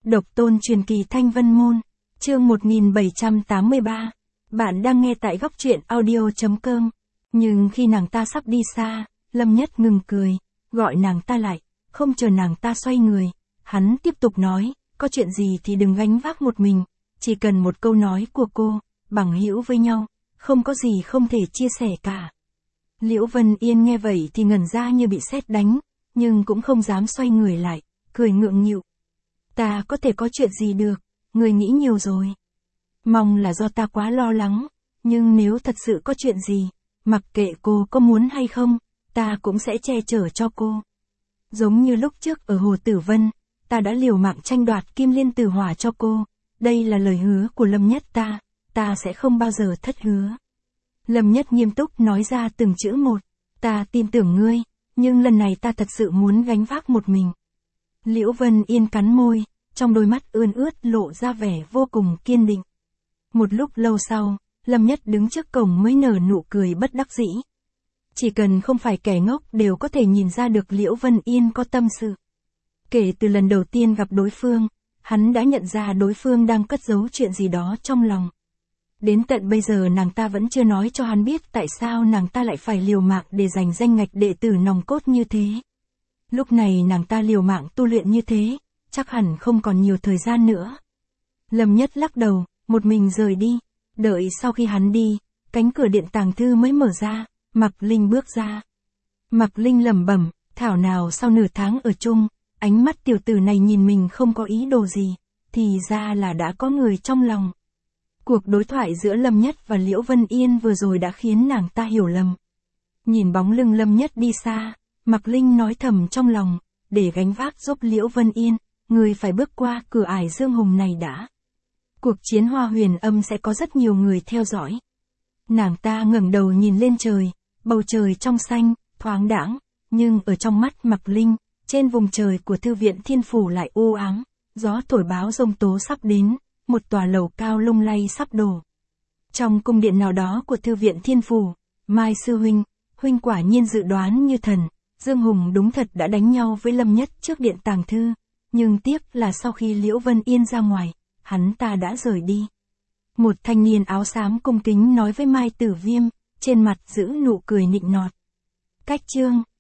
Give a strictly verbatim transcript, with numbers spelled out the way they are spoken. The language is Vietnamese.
Độc tôn truyền kỳ Thanh Vân Môn, chương một nghìn bảy trăm tám mươi ba. Bạn đang nghe tại góc truyện audio.com. Nhưng khi nàng ta sắp đi xa, Lâm Nhất ngừng cười, gọi nàng ta lại, không chờ nàng ta xoay người. Hắn tiếp tục nói, có chuyện gì thì đừng gánh vác một mình, chỉ cần một câu nói của cô, bằng hữu với nhau, không có gì không thể chia sẻ cả. Liễu Vân Yên nghe vậy thì ngẩn ra như bị sét đánh, nhưng cũng không dám xoay người lại, cười ngượng nghịu. Ta có thể có chuyện gì được, người nghĩ nhiều rồi. Mong là do ta quá lo lắng, nhưng nếu thật sự có chuyện gì, mặc kệ cô có muốn hay không, ta cũng sẽ che chở cho cô. Giống như lúc trước ở Hồ Tử Vân, ta đã liều mạng tranh đoạt Kim Liên Tử Hỏa cho cô, đây là lời hứa của Lâm Nhất ta, ta sẽ không bao giờ thất hứa. Lâm Nhất nghiêm túc nói ra từng chữ một, ta tin tưởng ngươi, nhưng lần này ta thật sự muốn gánh vác một mình. Liễu Vân Yên cắn môi, trong đôi mắt ươn ướt lộ ra vẻ vô cùng kiên định. Một lúc lâu sau, Lâm Nhất đứng trước cổng mới nở nụ cười bất đắc dĩ. Chỉ cần không phải kẻ ngốc đều có thể nhìn ra được Liễu Vân Yên có tâm sự. Kể từ lần đầu tiên gặp đối phương, hắn đã nhận ra đối phương đang cất giấu chuyện gì đó trong lòng. Đến tận bây giờ nàng ta vẫn chưa nói cho hắn biết tại sao nàng ta lại phải liều mạng để giành danh ngạch đệ tử nòng cốt như thế. Lúc này nàng ta liều mạng tu luyện như thế, chắc hẳn không còn nhiều thời gian nữa. Lâm Nhất lắc đầu, một mình rời đi. Đợi sau khi hắn đi, cánh cửa điện tàng thư mới mở ra, Mạc Linh bước ra. Mạc Linh lẩm bẩm, thảo nào sau nửa tháng ở chung, ánh mắt tiểu tử này nhìn mình không có ý đồ gì, thì ra là đã có người trong lòng. Cuộc đối thoại giữa Lâm Nhất và Liễu Vân Yên vừa rồi đã khiến nàng ta hiểu lầm. Nhìn bóng lưng Lâm Nhất đi xa, Mạc Linh nói thầm trong lòng, để gánh vác giúp Liễu Vân Yên, người phải bước qua cửa ải Dương Hùng này đã. Cuộc chiến Hoa Huyền Âm sẽ có rất nhiều người theo dõi. Nàng ta ngẩng đầu nhìn lên trời, bầu trời trong xanh, thoáng đãng, nhưng ở trong mắt Mạc Linh, trên vùng trời của Thư viện Thiên Phủ lại u ám, gió thổi báo giông tố sắp đến, một tòa lầu cao lung lay sắp đổ. Trong cung điện nào đó của Thư viện Thiên Phủ, Mai sư huynh, huynh quả nhiên dự đoán như thần, Dương Hùng đúng thật đã đánh nhau với Lâm Nhất trước điện tàng thư, nhưng tiếc là sau khi Liễu Vân Yên ra ngoài, hắn ta đã rời đi. Một thanh niên áo xám cung kính nói với Mai Tử Viêm, trên mặt giữ nụ cười nịnh nọt. Cách chương